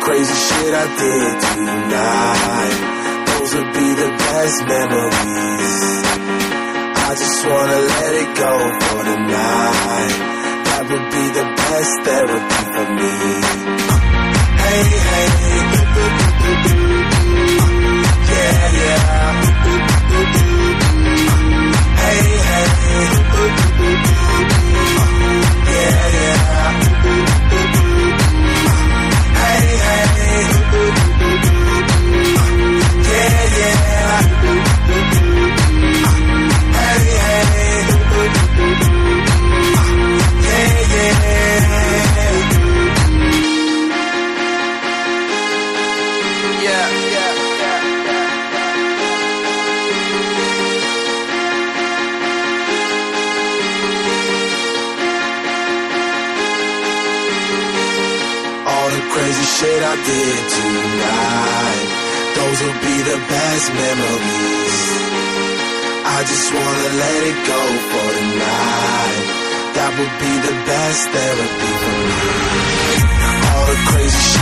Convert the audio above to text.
crazy shit I did tonight, those would be the best memories. I just wanna let it go for the night. That would be the best therapy for me. Hey, hey, yeah, yeah. Hey, hey, yeah, yeah. Hey, hey, yeah, yeah. Hey, hey, yeah, yeah. Yeah, yeah. Crazy shit I did tonight, those will be the best memories. I just wanna let it go for the night. That would be the best therapy for me. All the crazy shit